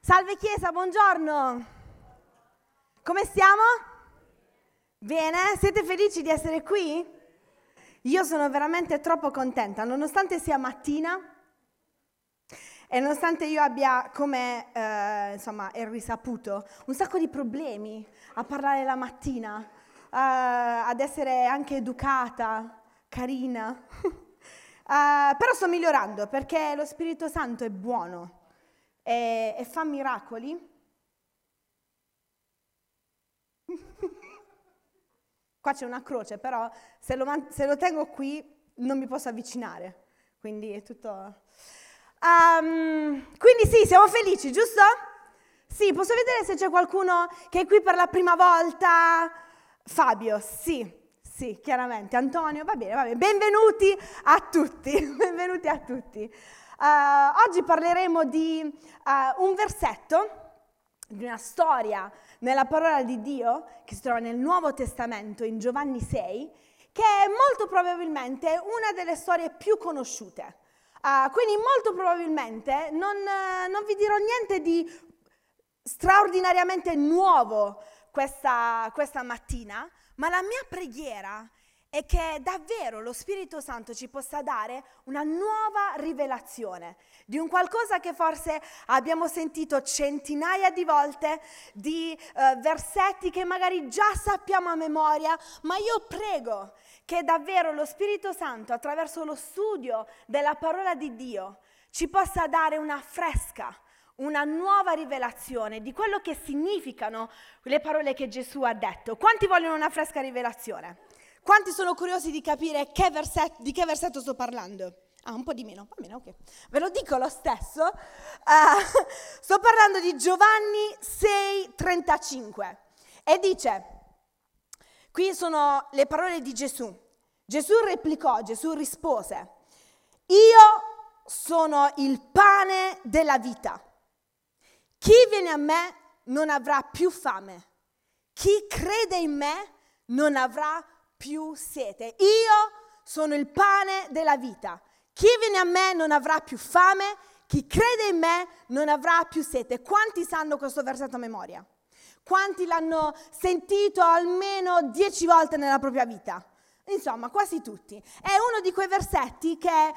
Salve Chiesa, buongiorno! Come stiamo? Bene? Siete felici di essere qui? Io sono veramente troppo contenta, nonostante sia mattina e nonostante io abbia, come è risaputo, un sacco di problemi a parlare la mattina, ad essere anche educata, carina. Però sto migliorando perché lo Spirito Santo è buono e fa miracoli. Qua c'è una croce, però se lo tengo qui non mi posso avvicinare, quindi è tutto... quindi sì, siamo felici, giusto? Sì, posso vedere se c'è qualcuno che è qui per la prima volta? Fabio, sì, chiaramente. Antonio, va bene. Benvenuti a tutti, benvenuti a tutti. Oggi parleremo di un versetto, di una storia nella parola di Dio, che si trova nel Nuovo Testamento, in Giovanni 6, che è molto probabilmente una delle storie più conosciute. Quindi molto probabilmente non vi dirò niente di straordinariamente nuovo questa mattina, ma la mia preghiera è che davvero lo Spirito Santo ci possa dare una nuova rivelazione di un qualcosa che forse abbiamo sentito centinaia di volte, di versetti che magari già sappiamo a memoria, ma io prego che davvero lo Spirito Santo, attraverso lo studio della parola di Dio, ci possa dare una fresca, una nuova rivelazione di quello che significano le parole che Gesù ha detto. Quanti vogliono una fresca rivelazione? Quanti sono curiosi di capire di che versetto sto parlando? Un po' di meno, va bene, ok. Ve lo dico lo stesso. Sto parlando di Giovanni 6,35 e dice, qui sono le parole di Gesù. Gesù rispose, io sono il pane della vita. Chi viene a me non avrà più fame. Chi crede in me non avrà più sete. Io sono il pane della vita. Chi viene a me non avrà più fame. Chi crede in me non avrà più sete. Quanti sanno questo versetto a memoria? Quanti l'hanno sentito almeno 10 volte nella propria vita? Insomma, quasi tutti. È uno di quei versetti che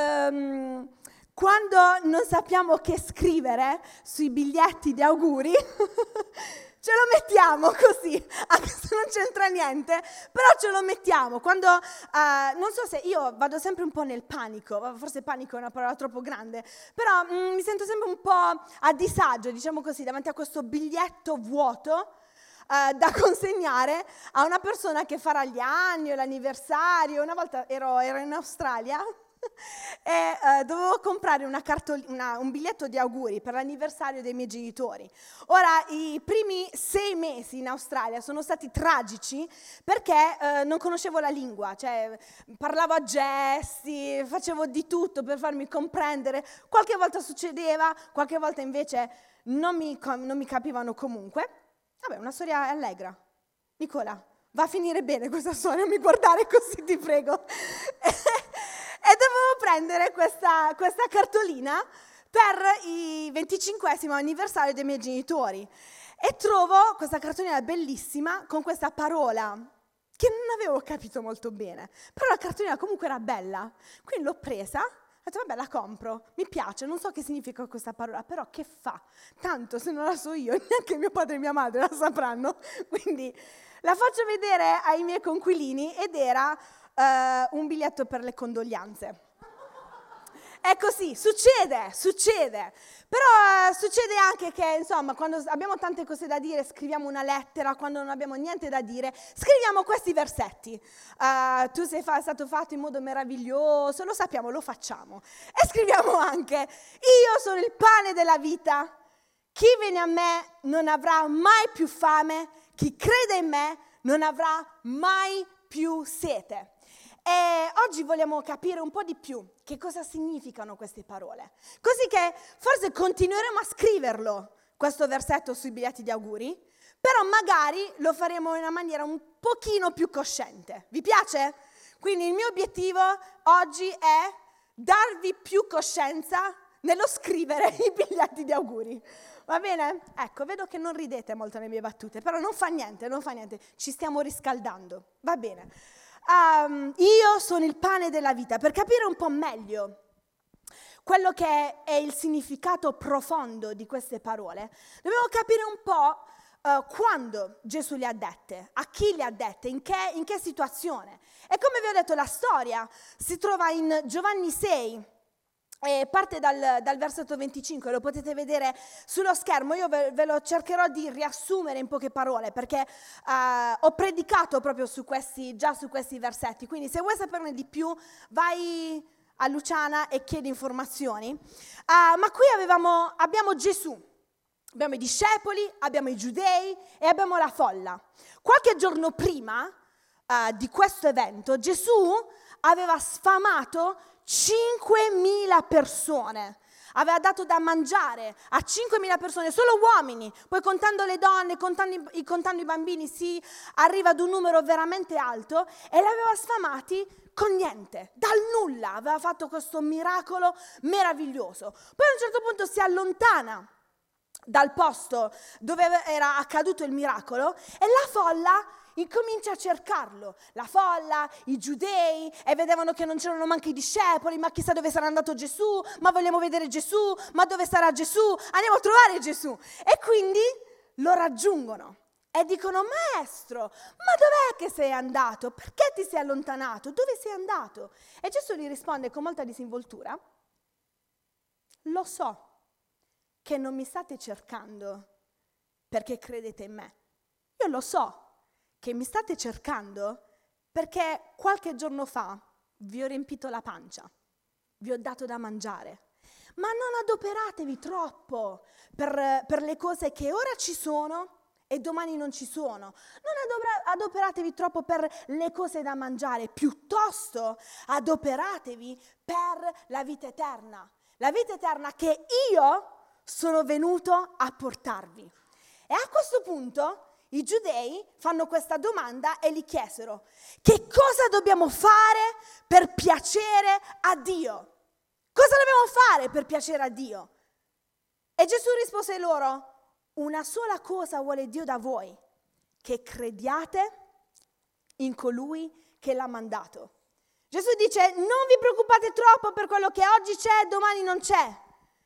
quando non sappiamo che scrivere sui biglietti di auguri, ce lo mettiamo così, anche se non c'entra niente, però ce lo mettiamo. Quando, non so se io vado sempre un po' nel panico, forse panico è una parola troppo grande, però mi sento sempre un po' a disagio, diciamo così, davanti a questo biglietto vuoto, da consegnare a una persona che farà gli anni o l'anniversario. Una volta ero in Australia e dovevo comprare un biglietto di auguri per l'anniversario dei miei genitori. Ora, i primi 6 mesi in Australia sono stati tragici perché non conoscevo la lingua, cioè parlavo a gesti, facevo di tutto per farmi comprendere. Qualche volta succedeva, qualche volta invece non mi capivano comunque. Vabbè, una storia allegra. Nicola, va a finire bene questa storia, non mi guardare così, ti prego. E dovevo prendere questa cartolina per il 25° anniversario dei miei genitori. E trovo questa cartolina bellissima con questa parola che non avevo capito molto bene. Però la cartolina comunque era bella, quindi l'ho presa. Ho detto, vabbè, la compro, mi piace, non so che significa questa parola, però che fa? Tanto se non la so io, neanche mio padre e mia madre la sapranno. Quindi la faccio vedere ai miei conquilini ed era un biglietto per le condoglianze. È così, succede. Però succede anche che, insomma, quando abbiamo tante cose da dire, scriviamo una lettera, quando non abbiamo niente da dire, scriviamo questi versetti. Tu sei stato fatto in modo meraviglioso, lo sappiamo, lo facciamo. E scriviamo anche, io sono il pane della vita, chi viene a me non avrà mai più fame, chi crede in me non avrà mai più sete. E oggi vogliamo capire un po' di più che cosa significano queste parole, così che forse continueremo a scriverlo, questo versetto sui biglietti di auguri, però magari lo faremo in una maniera un pochino più cosciente. Vi piace? Quindi il mio obiettivo oggi è darvi più coscienza nello scrivere i biglietti di auguri. Va bene? Ecco, vedo che non ridete molto le mie battute, però non fa niente, ci stiamo riscaldando, va bene. Io sono il pane della vita. Per capire un po' meglio quello che è il significato profondo di queste parole, dobbiamo capire un po' quando Gesù le ha dette, a chi le ha dette, in che situazione. E come vi ho detto, la storia si trova in Giovanni 6, e parte dal versetto 25, lo potete vedere sullo schermo. Io ve lo cercherò di riassumere in poche parole, perché ho predicato proprio su questi versetti, quindi se vuoi saperne di più vai a Luciana e chiedi informazioni. Ma qui abbiamo Gesù. Abbiamo i discepoli, abbiamo i giudei e abbiamo la folla. Qualche giorno prima di questo evento, Gesù aveva sfamato 5.000 persone. Aveva dato da mangiare a 5.000 persone, solo uomini. Poi contando le donne, contando i bambini, si arriva ad un numero veramente alto, e li aveva sfamati con niente, dal nulla. Aveva fatto questo miracolo meraviglioso. Poi a un certo punto si allontana dal posto dove era accaduto il miracolo e la folla incomincia a cercarlo. La folla, i giudei, e vedevano che non c'erano manco i discepoli. Ma chissà dove sarà andato Gesù, ma vogliamo vedere Gesù, ma dove sarà Gesù, andiamo a trovare Gesù. E quindi lo raggiungono e dicono: maestro, ma dov'è che sei andato? Perché ti sei allontanato? Dove sei andato? E Gesù gli risponde con molta disinvoltura: lo so che non mi state cercando perché credete in me. Io lo so che mi state cercando perché qualche giorno fa vi ho riempito la pancia, vi ho dato da mangiare. Ma non adoperatevi troppo per le cose che ora ci sono e domani non ci sono. Non adoperatevi troppo per le cose da mangiare, piuttosto adoperatevi per la vita eterna. La vita eterna che io sono venuto a portarvi. E a questo punto i giudei fanno questa domanda e gli chiesero: che cosa dobbiamo fare per piacere a Dio? Cosa dobbiamo fare per piacere a Dio? E Gesù rispose loro: una sola cosa vuole Dio da voi, che crediate in colui che l'ha mandato. Gesù dice: non vi preoccupate troppo per quello che oggi c'è e domani non c'è.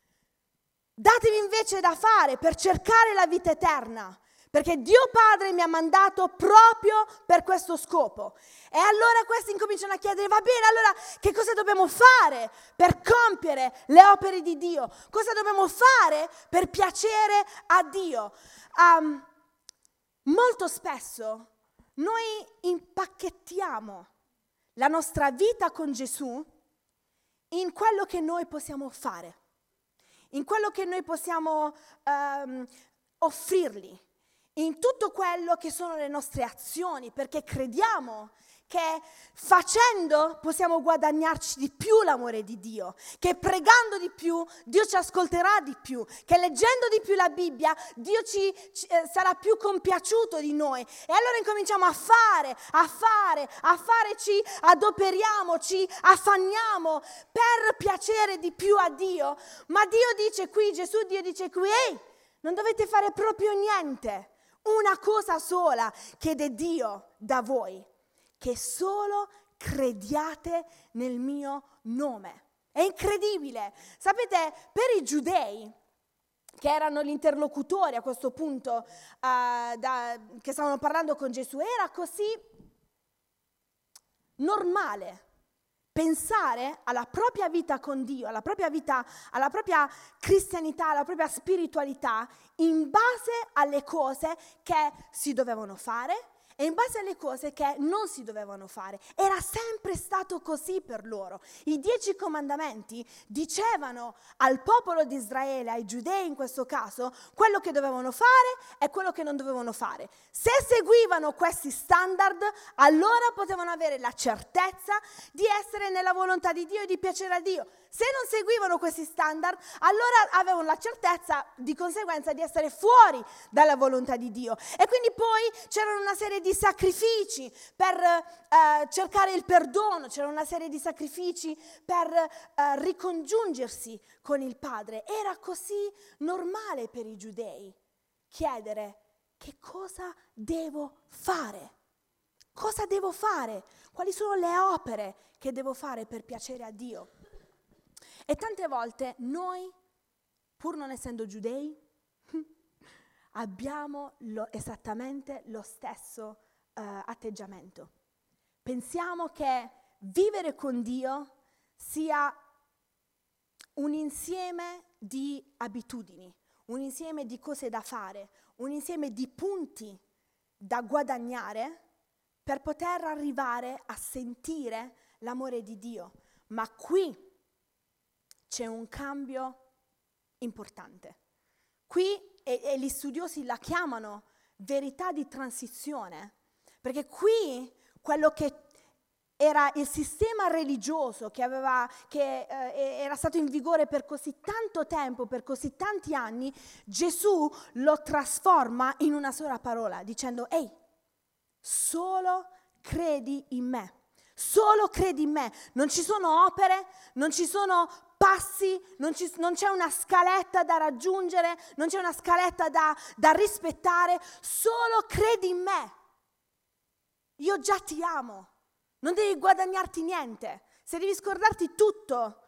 Datevi invece da fare per cercare la vita eterna, perché Dio Padre mi ha mandato proprio per questo scopo. E allora questi incominciano a chiedere: va bene, allora che cosa dobbiamo fare per compiere le opere di Dio? Cosa dobbiamo fare per piacere a Dio? Molto spesso noi impacchettiamo la nostra vita con Gesù in quello che noi possiamo fare, in quello che noi possiamo offrirgli, in tutto quello che sono le nostre azioni, perché crediamo che facendo possiamo guadagnarci di più l'amore di Dio, che pregando di più Dio ci ascolterà di più, che leggendo di più la Bibbia Dio sarà più compiaciuto di noi. E allora incominciamo a fare, ci adoperiamo, ci affanniamo per piacere di più a Dio. Ma Dio dice qui, Dio dice qui: ehi, non dovete fare proprio niente. Una cosa sola chiede Dio da voi: che solo crediate nel mio nome. È incredibile. Sapete, per i giudei, che erano gli interlocutori a questo punto, che stavano parlando con Gesù, era così normale pensare alla propria vita con Dio, alla propria vita, alla propria cristianità, alla propria spiritualità in base alle cose che si dovevano fare e in base alle cose che non si dovevano fare. Era sempre stato così per loro. I 10 comandamenti dicevano al popolo di Israele, ai giudei in questo caso, quello che dovevano fare e quello che non dovevano fare. Se seguivano questi standard, allora potevano avere la certezza di essere nella volontà di Dio e di piacere a Dio. Se Se non seguivano questi standard, allora avevano la certezza di conseguenza di essere fuori dalla volontà di Dio. E quindi poi c'erano una serie di sacrifici per cercare il perdono, c'erano una serie di sacrifici per ricongiungersi con il Padre. Era così normale per i giudei chiedere: che cosa devo fare? Cosa devo fare? Quali sono le opere che devo fare per piacere a Dio? E tante volte noi, pur non essendo giudei, abbiamo esattamente lo stesso atteggiamento. Pensiamo che vivere con Dio sia un insieme di abitudini, un insieme di cose da fare, un insieme di punti da guadagnare per poter arrivare a sentire l'amore di Dio. Ma qui c'è un cambio importante. Qui, e gli studiosi la chiamano verità di transizione, perché qui quello che era il sistema religioso che era stato in vigore per così tanto tempo, per così tanti anni, Gesù lo trasforma in una sola parola, dicendo: ehi, solo credi in me. Solo credi in me. Non ci sono opere, non ci sono passi, non c'è una scaletta da raggiungere, non c'è una scaletta da rispettare. Solo credi in me. Io già ti amo. Non devi guadagnarti niente. Se devi scordarti tutto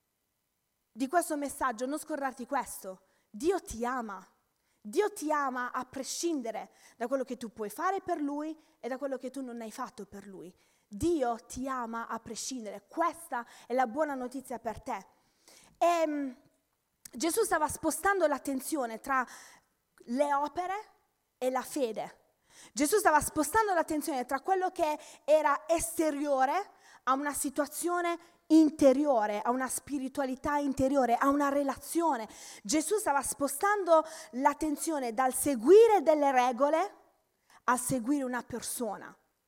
di questo messaggio, non scordarti questo. Dio ti ama. Dio ti ama a prescindere da quello che tu puoi fare per Lui e da quello che tu non hai fatto per Lui. Dio ti ama a prescindere. Questa è la buona notizia per te. E Gesù stava spostando l'attenzione tra le opere e la fede. Gesù stava spostando l'attenzione tra quello che era esteriore a una situazione interiore, a una spiritualità interiore, a una relazione. Gesù stava spostando l'attenzione dal seguire delle regole a seguire una persona.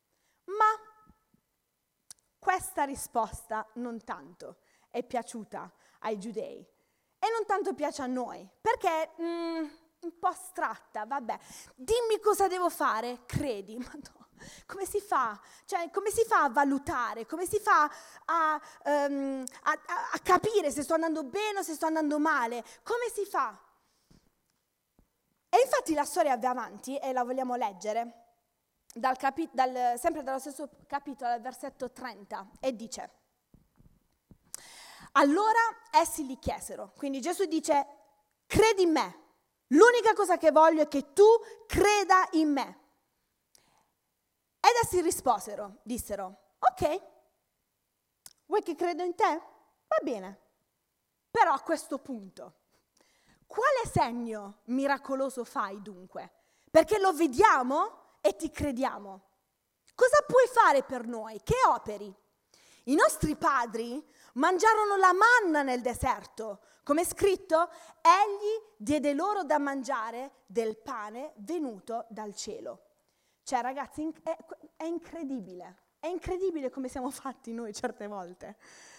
Ma questa risposta non tanto è piaciuta ai giudei e non tanto piace a noi, perché un po' astratta, vabbè, dimmi cosa devo fare, credi, ma no, come si fa? Cioè, come si fa a valutare, come si fa a capire se sto andando bene o se sto andando male, come si fa? E infatti la storia va avanti e la vogliamo leggere, sempre dallo stesso capitolo, al versetto 30, e dice: allora essi gli chiesero, quindi Gesù dice: credi in me. L'unica cosa che voglio è che tu creda in me. Ed essi risposero, dissero: ok, vuoi che credo in te? Va bene. Però a questo punto, quale segno miracoloso fai dunque? Perché lo vediamo e ti crediamo. Cosa puoi fare per noi? Che operi? I nostri padri mangiarono la manna nel deserto. Come è scritto, egli diede loro da mangiare del pane venuto dal cielo. Cioè, ragazzi, è incredibile come siamo fatti noi certe volte.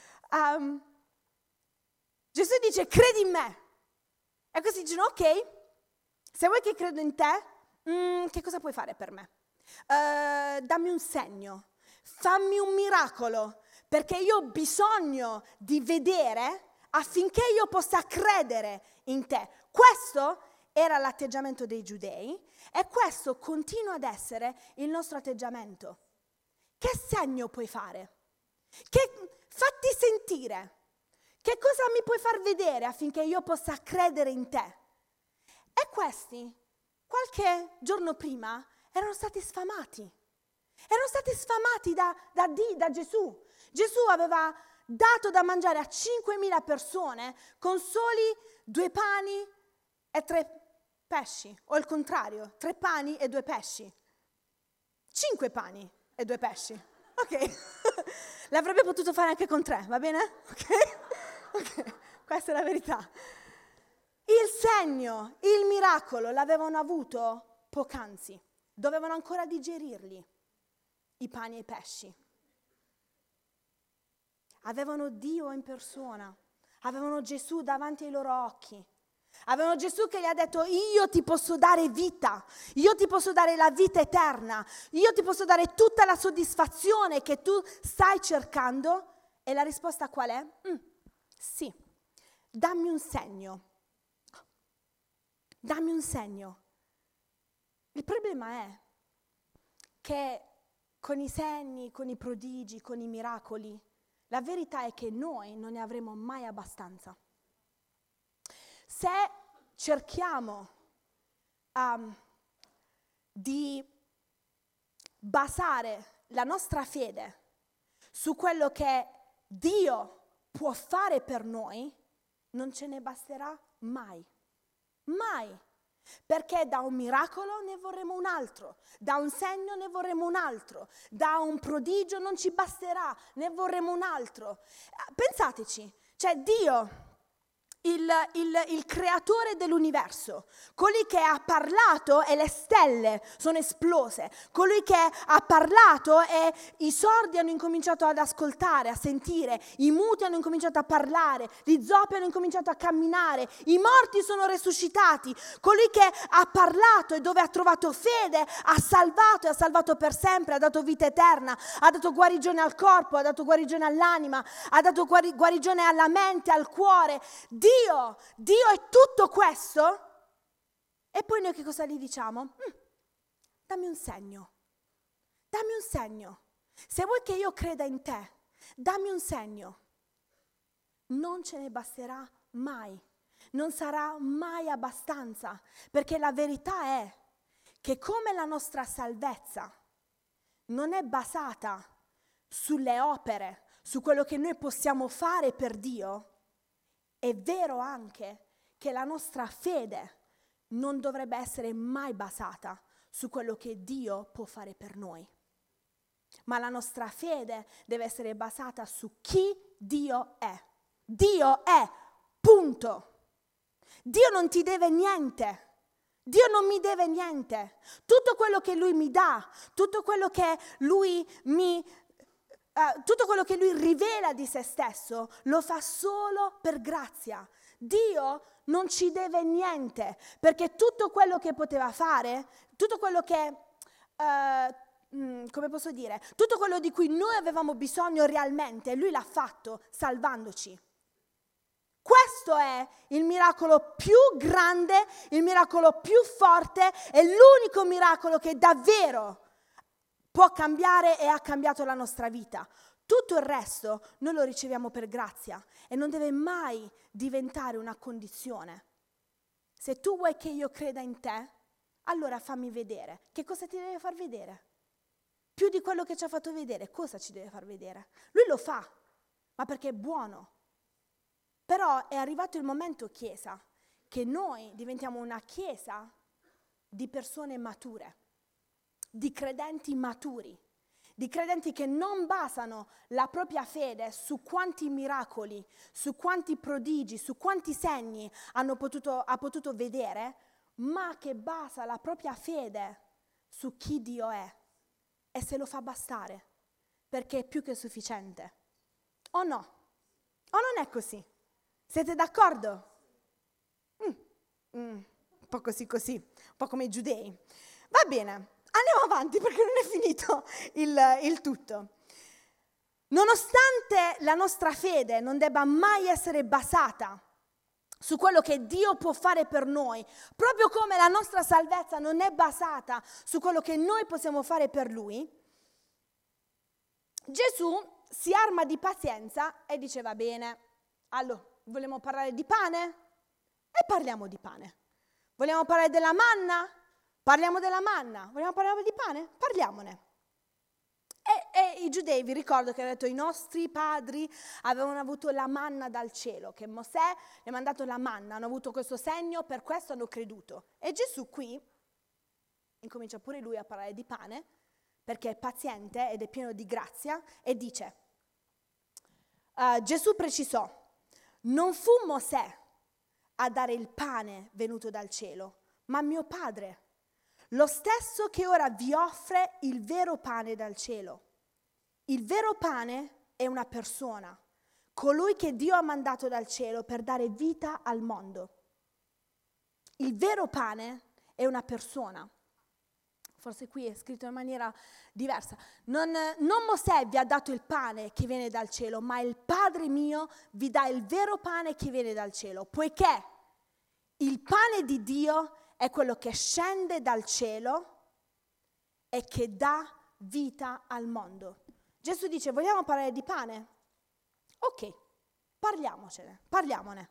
Gesù dice: credi in me. E così dicono: ok, se vuoi che credo in te, che cosa puoi fare per me? Dammi un segno, fammi un miracolo, perché io ho bisogno di vedere affinché io possa credere in te. Questo era l'atteggiamento dei giudei e questo continua ad essere il nostro atteggiamento. Che segno puoi fare? Fatti sentire. Che cosa mi puoi far vedere affinché io possa credere in te? E questi, qualche giorno prima, erano stati sfamati. Erano stati sfamati da Gesù. Gesù aveva dato da mangiare a 5.000 persone con soli 2 pani e 3 pesci, o il contrario, 3 pani e 2 pesci. 5 pani e 2 pesci. Ok, l'avrebbe potuto fare anche con 3, va bene? Ok, questa è la verità. Il segno, il miracolo l'avevano avuto poc'anzi. Dovevano ancora digerirli, i pani e i pesci. Avevano Dio in persona, avevano Gesù davanti ai loro occhi. Avevano Gesù che gli ha detto: io ti posso dare vita, io ti posso dare la vita eterna, io ti posso dare tutta la soddisfazione che tu stai cercando. E la risposta qual è? Sì, dammi un segno. Dammi un segno. Il problema è che con i segni, con i prodigi, con i miracoli, la verità è che noi non ne avremo mai abbastanza. Se cerchiamo di basare la nostra fede su quello che Dio può fare per noi, non ce ne basterà mai. Mai. Perché da un miracolo ne vorremmo un altro, da un segno ne vorremmo un altro, da un prodigio non ci basterà, ne vorremmo un altro. Pensateci, cioè Dio, il creatore dell'universo, colui che ha parlato e le stelle sono esplose, colui che ha parlato e i sordi hanno incominciato ad ascoltare, a sentire, i muti hanno incominciato a parlare, gli zoppi hanno incominciato a camminare, i morti sono resuscitati, colui che ha parlato e dove ha trovato fede ha salvato e ha salvato per sempre, ha dato vita eterna, ha dato guarigione al corpo, ha dato guarigione all'anima, ha dato guarigione alla mente, al cuore. Dio è tutto questo, e poi noi che cosa gli diciamo? Dammi un segno, dammi un segno. Se vuoi che io creda in te, dammi un segno. Non ce ne basterà mai, non sarà mai abbastanza, perché la verità è che come la nostra salvezza non è basata sulle opere, su quello che noi possiamo fare per Dio, è vero anche che la nostra fede non dovrebbe essere mai basata su quello che Dio può fare per noi. Ma la nostra fede deve essere basata su chi Dio è. Dio è, punto. Dio non ti deve niente. Dio non mi deve niente. Tutto quello che Lui mi dà, tutto quello che Lui tutto quello che Lui rivela di se stesso lo fa solo per grazia. Dio non ci deve niente, perché tutto quello che poteva fare, tutto quello che, come posso dire, tutto quello di cui noi avevamo bisogno realmente, Lui l'ha fatto salvandoci. Questo è il miracolo più grande, il miracolo più forte, è l'unico miracolo che davvero può cambiare e ha cambiato la nostra vita. Tutto il resto noi lo riceviamo per grazia e non deve mai diventare una condizione. Se tu vuoi che io creda in te, allora fammi vedere. Che cosa ti deve far vedere? Più di quello che ci ha fatto vedere, cosa ci deve far vedere? Lui lo fa, ma perché è buono. Però è arrivato il momento, Chiesa, che noi diventiamo una Chiesa di persone mature, di credenti maturi, di credenti che non basano la propria fede su quanti miracoli, su quanti prodigi, su quanti segni ha potuto vedere, ma che basa la propria fede su chi Dio è e se lo fa bastare, perché è più che sufficiente. O no? O non è così? Siete d'accordo? Un po' così, un po' come i giudei. Va bene, andiamo avanti perché non è finito il tutto. Nonostante la nostra fede non debba mai essere basata su quello che Dio può fare per noi, proprio come la nostra salvezza non è basata su quello che noi possiamo fare per Lui, Gesù si arma di pazienza e dice: va bene, allora, vogliamo parlare di pane? E parliamo di pane. Vogliamo parlare della manna? Parliamo della manna. Vogliamo parlare di pane? Parliamone. E i giudei, vi ricordo che hanno detto, i nostri padri avevano avuto la manna dal cielo, che Mosè gli ha mandato la manna, hanno avuto questo segno, per questo hanno creduto. E Gesù qui incomincia pure lui a parlare di pane, perché è paziente ed è pieno di grazia, e dice, Gesù precisò, non fu Mosè a dare il pane venuto dal cielo, ma mio Padre, lo stesso che ora vi offre il vero pane dal cielo. Il vero pane è una persona, colui che Dio ha mandato dal cielo per dare vita al mondo. Il vero pane è una persona. Forse qui è scritto in maniera diversa. Non Mosè vi ha dato il pane che viene dal cielo, ma il Padre mio vi dà il vero pane che viene dal cielo, poiché il pane di Dio è quello che scende dal cielo e che dà vita al mondo. Gesù dice, vogliamo parlare di pane? Ok, parliamone.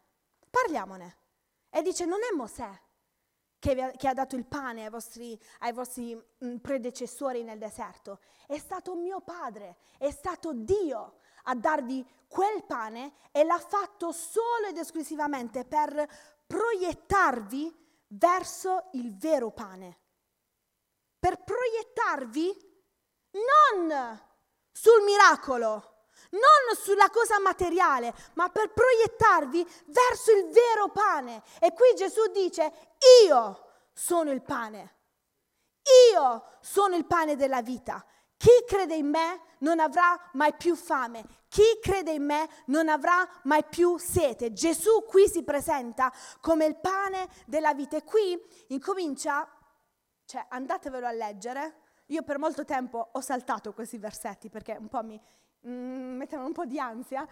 E dice, non è Mosè che ha dato il pane ai vostri predecessori nel deserto, è stato mio Padre, è stato Dio a darvi quel pane e l'ha fatto solo ed esclusivamente per proiettarvi verso il vero pane. Per proiettarvi non sul miracolo, non sulla cosa materiale, ma per proiettarvi verso il vero pane. E qui Gesù dice, io sono il pane. Io sono il pane della vita. Chi crede in me non avrà mai più fame. Chi crede in me non avrà mai più sete. Gesù qui si presenta come il pane della vita. E qui incomincia, cioè andatevelo a leggere. Io per molto tempo ho saltato questi versetti perché un po' mi mettevano un po' di ansia.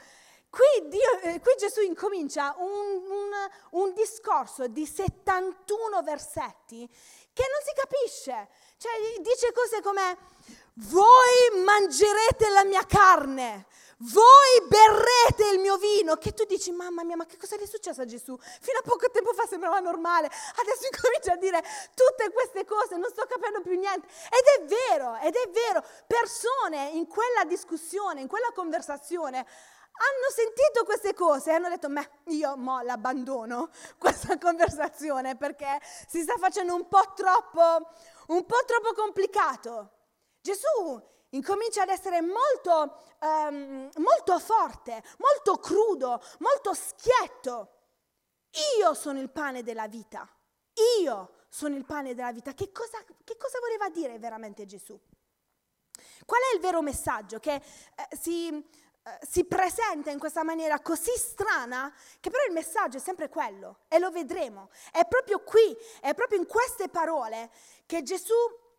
Qui Gesù incomincia un discorso di 71 versetti che non si capisce. Cioè dice cose come: voi mangerete la mia carne, voi berrete il mio vino. Che tu dici, mamma mia, ma che cosa gli è successo a Gesù? Fino a poco tempo fa sembrava normale, adesso incomincia a dire tutte queste cose, non sto capendo più niente. Ed è vero, persone in quella discussione, in quella conversazione hanno sentito queste cose e hanno detto, io l'abbandono questa conversazione perché si sta facendo un po' troppo complicato. Gesù incomincia ad essere molto forte, molto crudo, molto schietto. Io sono il pane della vita. Io sono il pane della vita. Che cosa voleva dire veramente Gesù? Qual è il vero messaggio che si presenta in questa maniera così strana, che però il messaggio è sempre quello, e lo vedremo. È proprio qui, è proprio in queste parole che Gesù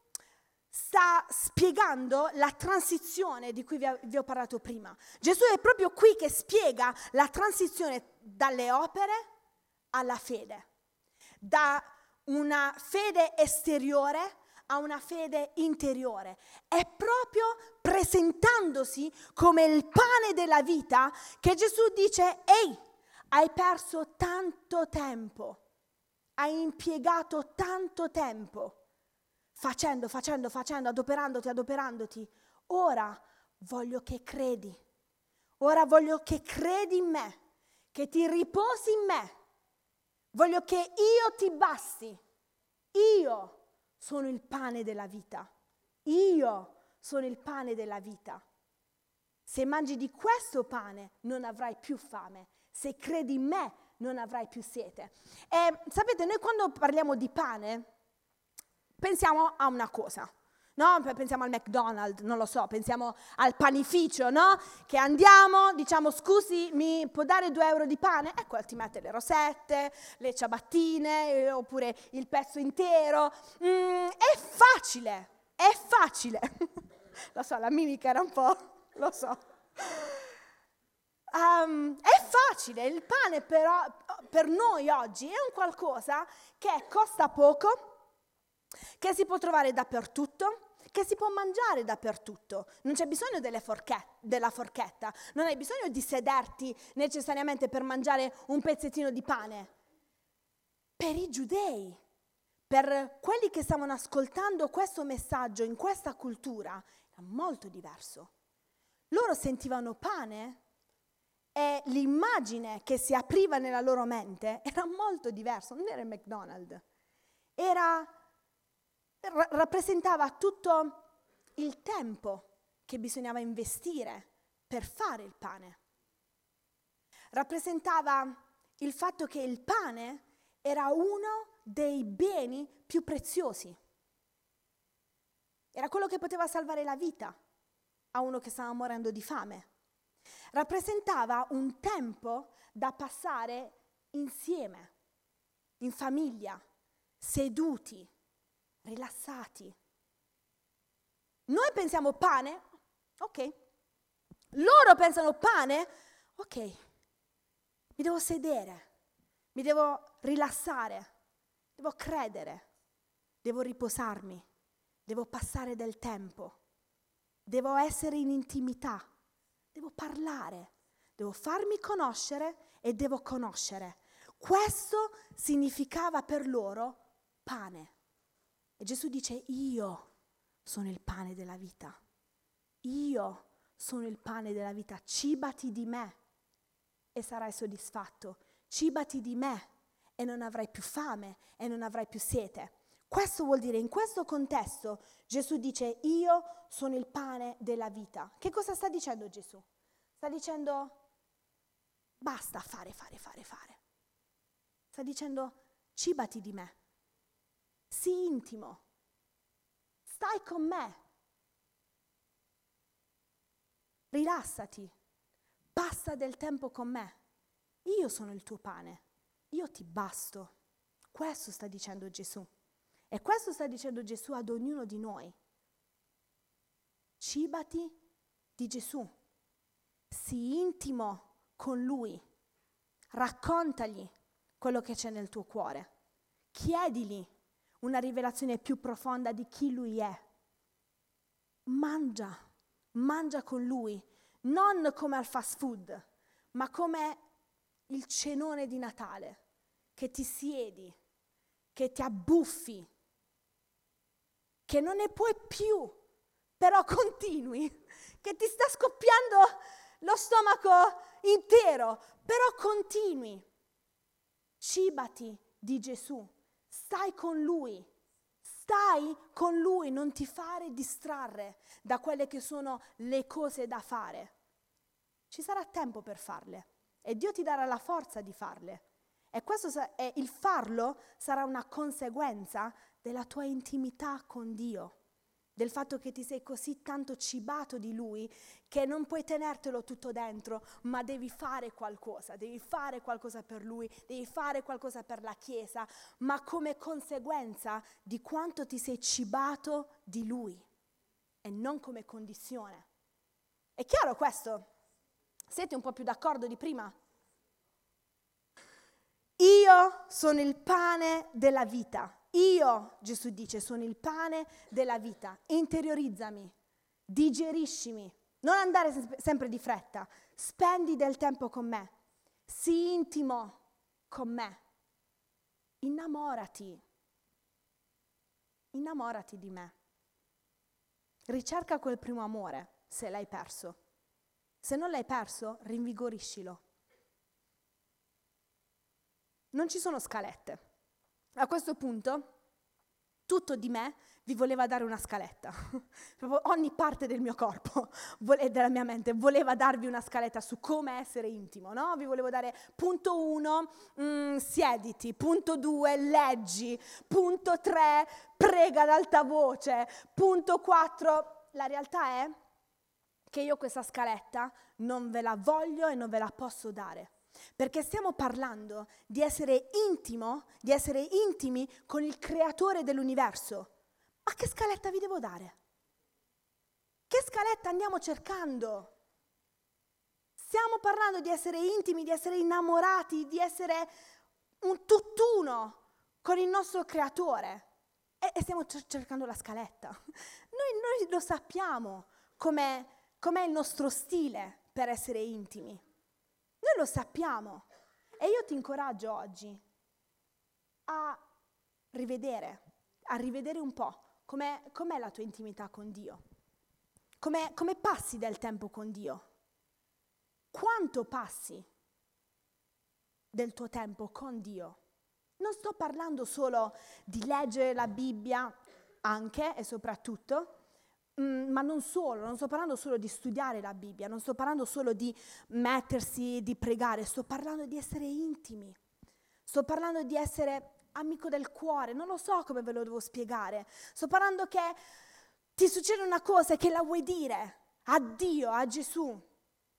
sta spiegando la transizione di cui vi ho parlato prima. Gesù è proprio qui che spiega la transizione dalle opere alla fede, da una fede esteriore a una fede interiore. È proprio presentandosi come il pane della vita che Gesù dice: ehi, hai perso tanto tempo, hai impiegato tanto tempo facendo, adoperandoti. Ora voglio che credi. Ora voglio che credi in me, che ti riposi in me. Voglio che io ti basti. Io sono il pane della vita. Io sono il pane della vita. Se mangi di questo pane non avrai più fame. Se credi in me non avrai più sete. E sapete, noi quando parliamo di pane pensiamo a una cosa, no? Pensiamo al McDonald's, non lo so, pensiamo al panificio, no? Che andiamo, diciamo: scusi, mi può dare 2 euro di pane? Ecco, ti mette le rosette, le ciabattine, oppure il pezzo intero. È facile. Lo so, la mimica era un po', lo so. È facile, il pane però per noi oggi è un qualcosa che costa poco, che si può trovare dappertutto, che si può mangiare dappertutto. Non c'è bisogno della forchetta, non hai bisogno di sederti necessariamente per mangiare un pezzettino di pane. Per i giudei, per quelli che stavano ascoltando questo messaggio in questa cultura, era molto diverso. Loro sentivano pane e l'immagine che si apriva nella loro mente era molto diversa, non era il McDonald's, rappresentava tutto il tempo che bisognava investire per fare il pane. Rappresentava il fatto che il pane era uno dei beni più preziosi. Era quello che poteva salvare la vita a uno che stava morendo di fame. rappresentava un tempo da passare insieme, in famiglia, seduti, rilassati. Noi pensiamo pane? Ok. Loro pensano pane? Ok. Mi devo sedere, mi devo rilassare, devo credere, devo riposarmi, devo passare del tempo, devo essere in intimità, devo parlare, devo farmi conoscere e devo conoscere. Questo significava per loro pane. E Gesù dice: io sono il pane della vita. Io sono il pane della vita. Cibati di me e sarai soddisfatto. Cibati di me e non avrai più fame e non avrai più sete. Questo vuol dire, in questo contesto, Gesù dice: io sono il pane della vita. Che cosa sta dicendo Gesù? Sta dicendo: basta fare. Sta dicendo: cibati di me. Sii intimo. Stai con me. Rilassati. Passa del tempo con me. Io sono il tuo pane. Io ti basto. Questo sta dicendo Gesù. E questo sta dicendo Gesù ad ognuno di noi. Cibati di Gesù. Sii intimo con Lui. Raccontagli quello che c'è nel tuo cuore. Chiedigli una rivelazione più profonda di chi Lui è. Mangia con Lui, non come al fast food, ma come il cenone di Natale, che ti siedi, che ti abbuffi, che non ne puoi più, però continui, che ti sta scoppiando lo stomaco intero, però continui. Cibati di Gesù, stai con Lui, non ti fare distrarre da quelle che sono le cose da fare. Ci sarà tempo per farle e Dio ti darà la forza di farle. E questo il farlo sarà una conseguenza della tua intimità con Dio, del fatto che ti sei così tanto cibato di Lui che non puoi tenertelo tutto dentro, ma devi fare qualcosa per Lui, devi fare qualcosa per la Chiesa, ma come conseguenza di quanto ti sei cibato di Lui e non come condizione. È chiaro questo? Siete un po' più d'accordo di prima? Io sono il pane della vita. Io, Gesù dice, sono il pane della vita. Interiorizzami, digeriscimi, non andare sempre di fretta. Spendi del tempo con me. Sii intimo con me. Innamorati di me. Ricerca quel primo amore, se l'hai perso. Se non l'hai perso, rinvigoriscilo. Non ci sono scalette. A questo punto, tutto di me vi voleva dare una scaletta. Proprio ogni parte del mio corpo e della mia mente voleva darvi una scaletta su come essere intimo, no? Vi volevo dare punto 1, siediti, punto 2, leggi, punto 3, prega ad alta voce, punto 4. La realtà è che io questa scaletta non ve la voglio e non ve la posso dare. Perché stiamo parlando di essere intimi con il creatore dell'universo. Ma che scaletta vi devo dare? Che scaletta andiamo cercando? Stiamo parlando di essere intimi, di essere innamorati, di essere un tutt'uno con il nostro creatore. E stiamo cercando la scaletta. Noi lo sappiamo com'è il nostro stile per essere intimi. Noi lo sappiamo e io ti incoraggio oggi a rivedere un po' com'è la tua intimità con Dio, come passi del tempo con Dio, quanto passi del tuo tempo con Dio. Non sto parlando solo di leggere la Bibbia, anche e soprattutto, ma non sto parlando solo di studiare la Bibbia, non sto parlando solo di mettersi, di pregare, sto parlando di essere intimi, sto parlando di essere amico del cuore, non lo so come ve lo devo spiegare, sto parlando che ti succede una cosa che la vuoi dire a Dio, a Gesù,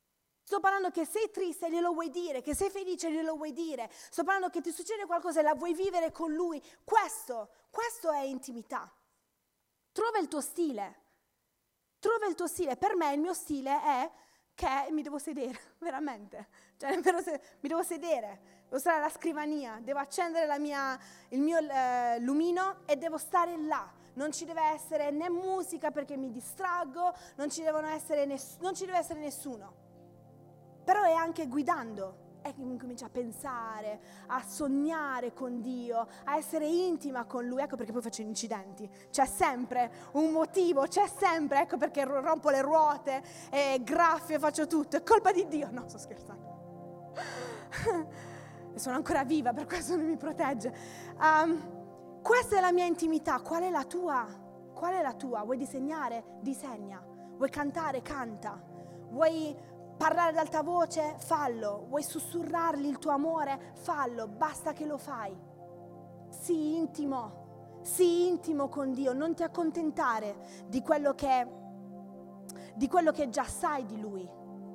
Sto parlando che sei triste e glielo vuoi dire, che sei felice e glielo vuoi dire. Sto parlando che ti succede qualcosa e la vuoi vivere con lui. Questo è intimità. Trova il tuo stile. Trova il tuo stile. Per me il mio stile è che mi devo sedere, veramente. Cioè, mi devo sedere, devo stare alla scrivania, devo accendere il mio lumino e devo stare là. Non ci deve essere né musica perché mi distraggo, non ci deve essere nessuno. Però è anche guidando, è che mi comincia a pensare, a sognare con Dio, a essere intima con Lui. Ecco perché poi faccio incidenti. C'è sempre un motivo, c'è sempre, ecco perché rompo le ruote, graffie, faccio tutto. È colpa di Dio. No, sto scherzando. Sono ancora viva, per questo non mi protegge. Questa è la mia intimità. Qual è la tua? Qual è la tua? Vuoi disegnare? Disegna. Vuoi cantare? Canta. Vuoi parlare ad alta voce? Fallo. Vuoi sussurrargli il tuo amore? Fallo. Basta che lo fai. Sii intimo con Dio. Non ti accontentare di quello che già sai di Lui.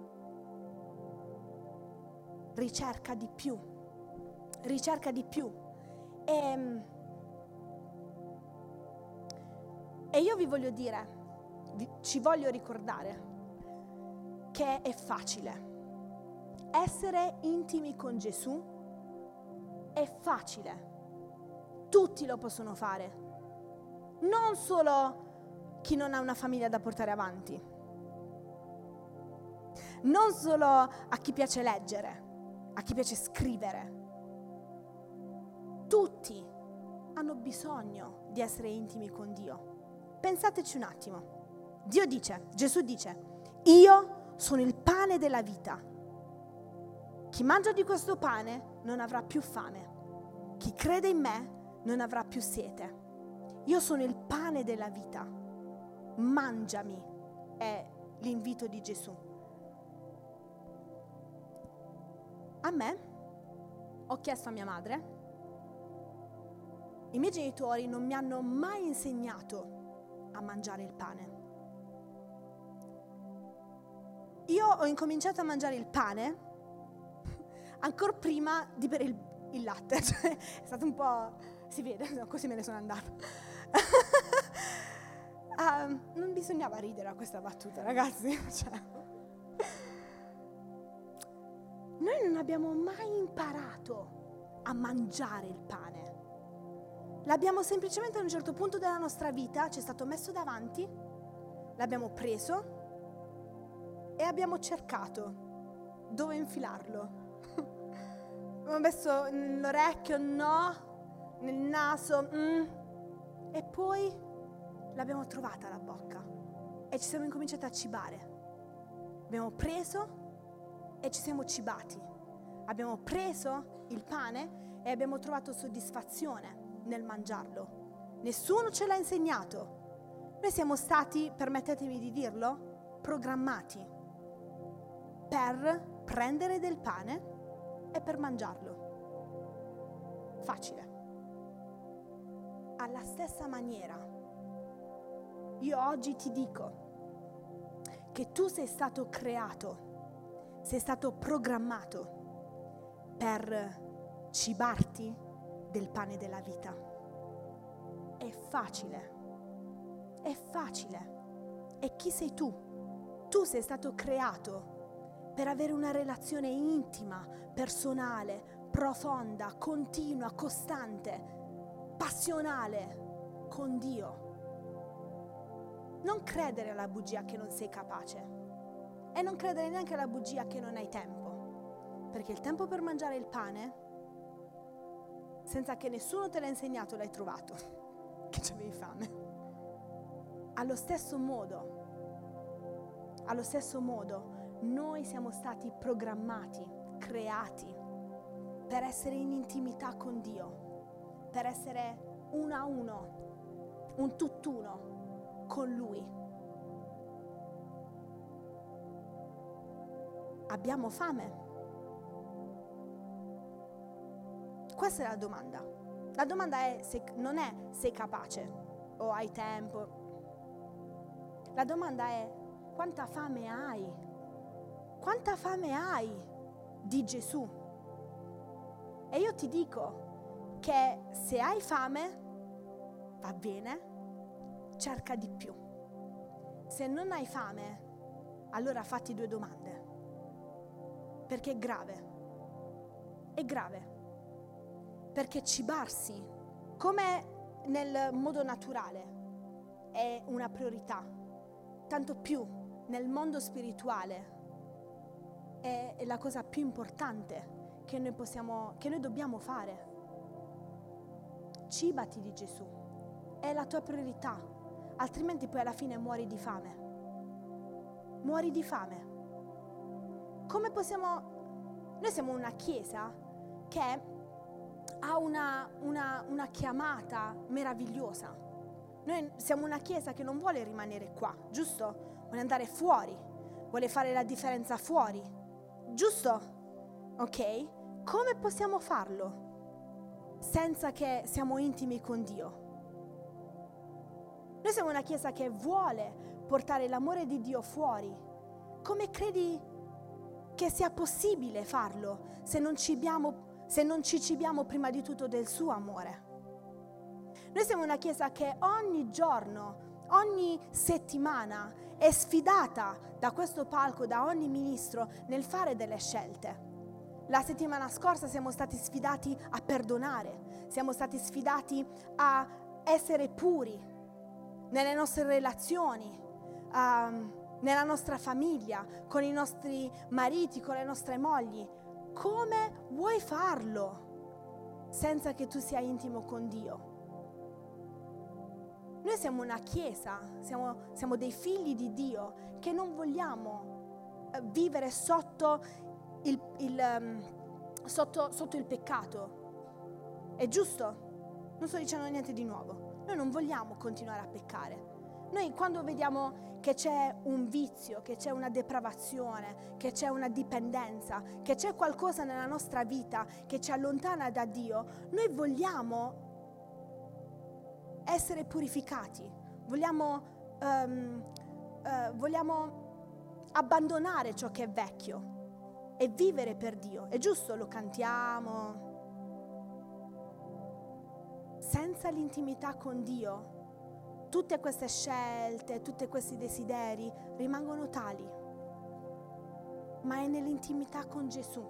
Ricerca di più. E io vi voglio dire, ci voglio ricordare che è facile. Essere intimi con Gesù è facile. Tutti lo possono fare. Non solo chi non ha una famiglia da portare avanti. Non solo a chi piace leggere, a chi piace scrivere. Tutti hanno bisogno di essere intimi con Dio. Pensateci un attimo. Gesù dice, io sono il pane della vita. Chi mangia di questo pane non avrà più fame. Chi crede in me non avrà più sete. Io sono il pane della vita. Mangiami, è l'invito di Gesù. A me, ho chiesto a mia madre, i miei genitori non mi hanno mai insegnato a mangiare il pane. Io ho incominciato a mangiare il pane ancora prima di bere il latte, cioè, è stato un po', si vede, no, così me ne sono andata. Non bisognava ridere a questa battuta, ragazzi. Cioè. Noi non abbiamo mai imparato a mangiare il pane. L'abbiamo semplicemente a un certo punto della nostra vita, ci è stato messo davanti, l'abbiamo preso e abbiamo cercato dove infilarlo. Abbiamo messo nell'orecchio, no, nel naso, e poi l'abbiamo trovata alla bocca e ci siamo incominciati a cibare. Abbiamo preso e ci siamo cibati. Abbiamo preso il pane e abbiamo trovato soddisfazione nel mangiarlo. Nessuno ce l'ha insegnato. Noi siamo stati, permettetemi di dirlo, programmati per prendere del pane e per mangiarlo. Facile. Alla stessa maniera, io oggi ti dico che tu sei stato creato, sei stato programmato per cibarti del pane della vita. È facile. È facile. E chi sei tu? Tu sei stato creato per avere una relazione intima, personale, profonda, continua, costante, passionale con Dio. Non credere alla bugia che non sei capace e non credere neanche alla bugia che non hai tempo, perché il tempo per mangiare il pane, senza che nessuno te l'ha insegnato, l'hai trovato, che c'avevi fame. Allo stesso modo, noi siamo stati programmati, creati per essere in intimità con Dio, per essere uno a uno, un tutt'uno con Lui. Abbiamo fame? Questa è la domanda. La domanda non è sei capace o hai tempo. La domanda è quanta fame hai? quanta fame hai di Gesù? E io ti dico che se hai fame, va bene, cerca di più. Se non hai fame, allora fatti 2 domande, perché è grave, perché cibarsi, come nel modo naturale, è una priorità, tanto più nel mondo spirituale è la cosa più importante che noi dobbiamo fare. Cibati di Gesù, è la tua priorità, altrimenti poi alla fine muori di fame. Muori di fame. Come possiamo... Noi siamo una chiesa che ha una chiamata meravigliosa. Noi siamo una chiesa che non vuole rimanere qua, giusto? Vuole andare fuori, vuole fare la differenza fuori, giusto? Ok? Come possiamo farlo senza che siamo intimi con Dio? Noi siamo una chiesa che vuole portare l'amore di Dio fuori. Come credi che sia possibile farlo se non ci cibiamo prima di tutto del suo amore? Noi siamo una chiesa che ogni giorno, ogni settimana è sfidata da questo palco, da ogni ministro nel fare delle scelte. La settimana scorsa siamo stati sfidati a perdonare, siamo stati sfidati a essere puri nelle nostre relazioni, nella nostra famiglia, con i nostri mariti, con le nostre mogli. Come vuoi farlo senza che tu sia intimo con Dio? Noi siamo una chiesa, siamo dei figli di Dio che non vogliamo vivere sotto il peccato. È giusto? Non sto dicendo niente di nuovo. Noi non vogliamo continuare a peccare. Noi quando vediamo che c'è un vizio, che c'è una depravazione, che c'è una dipendenza, che c'è qualcosa nella nostra vita che ci allontana da Dio, noi vogliamo essere purificati, vogliamo abbandonare ciò che è vecchio e vivere per Dio. È giusto, lo cantiamo. Senza l'intimità con Dio, tutte queste scelte, tutti questi desideri rimangono tali. Ma è nell'intimità con Gesù,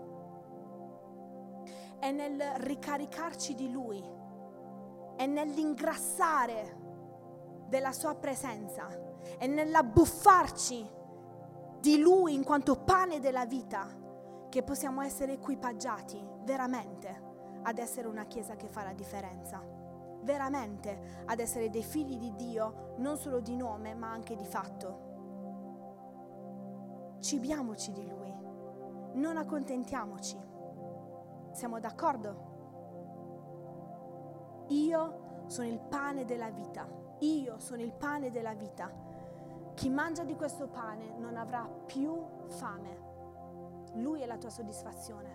è nel ricaricarci di Lui, è nell'ingrassare della Sua presenza, è nell'abbuffarci di Lui in quanto pane della vita, che possiamo essere equipaggiati veramente ad essere una chiesa che fa la differenza, veramente ad essere dei figli di Dio, non solo di nome ma anche di fatto. Cibiamoci di Lui, non accontentiamoci. Siamo d'accordo? Io sono il pane della vita, io sono il pane della vita. Chi mangia di questo pane non avrà più fame. Lui è la tua soddisfazione.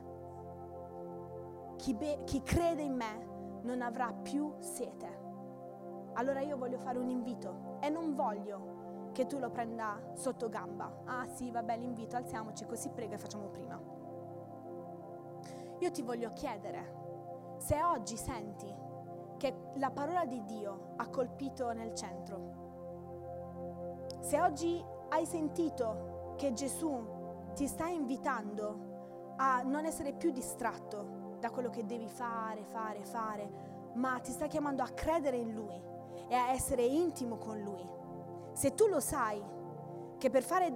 Chi crede in me non avrà più sete. Allora io voglio fare un invito e non voglio che tu lo prenda sotto gamba. Ah sì, vabbè, l'invito, alziamoci così prega e facciamo prima. Io ti voglio chiedere se oggi senti che la parola di Dio ha colpito nel centro. Se oggi hai sentito che Gesù ti sta invitando a non essere più distratto da quello che devi fare, ma ti sta chiamando a credere in Lui e a essere intimo con Lui. Se tu lo sai che per fare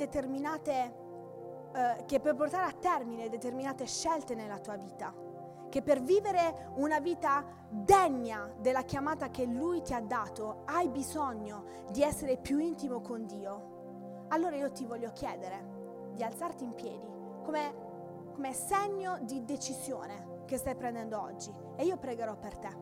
che per portare a termine determinate scelte nella tua vita, che per vivere una vita degna della chiamata che Lui ti ha dato, hai bisogno di essere più intimo con Dio, allora io ti voglio chiedere di alzarti in piedi come segno di decisione che stai prendendo oggi, e io pregherò per te.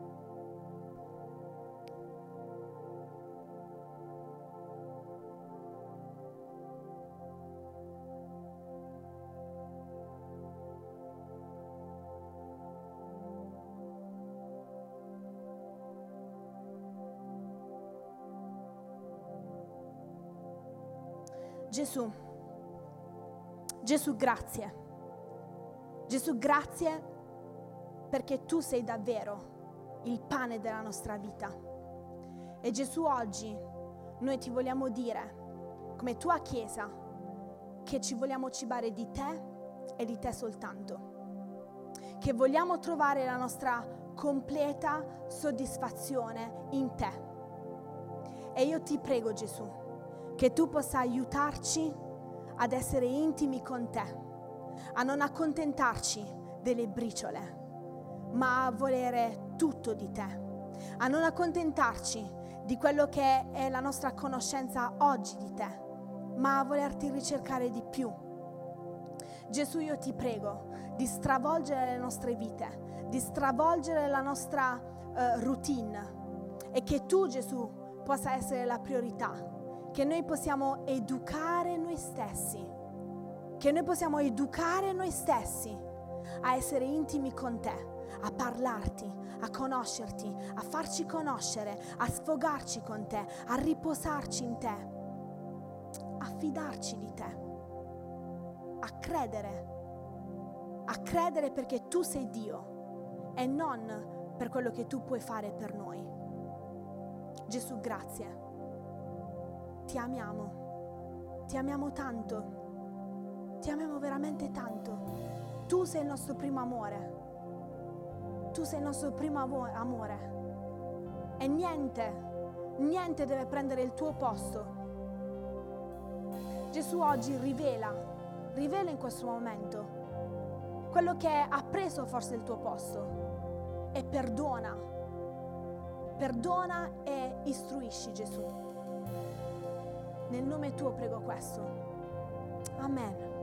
Gesù, grazie. Gesù, grazie perché tu sei davvero il pane della nostra vita. E Gesù, oggi noi ti vogliamo dire, come tua Chiesa, che ci vogliamo cibare di te e di te soltanto. Che vogliamo trovare la nostra completa soddisfazione in te. E io ti prego, Gesù, che tu possa aiutarci ad essere intimi con te, a non accontentarci delle briciole, ma a volere tutto di te, a non accontentarci di quello che è la nostra conoscenza oggi di te, ma a volerti ricercare di più. Gesù, io ti prego di stravolgere le nostre vite, di stravolgere la nostra routine, e che tu, Gesù, possa essere la priorità, che noi possiamo educare noi stessi, a essere intimi con te, a parlarti, a conoscerti, a farci conoscere, a sfogarci con te, a riposarci in te, a fidarci di te, a credere perché tu sei Dio e non per quello che tu puoi fare per noi. Gesù, grazie. Ti amiamo tanto. Ti amiamo veramente tanto. Tu sei il nostro primo amore. Tu sei il nostro primo amore. E niente deve prendere il tuo posto. Gesù, oggi rivela in questo momento quello che ha preso forse il tuo posto, e perdona e istruisci, Gesù. Nel nome tuo prego questo. Amen.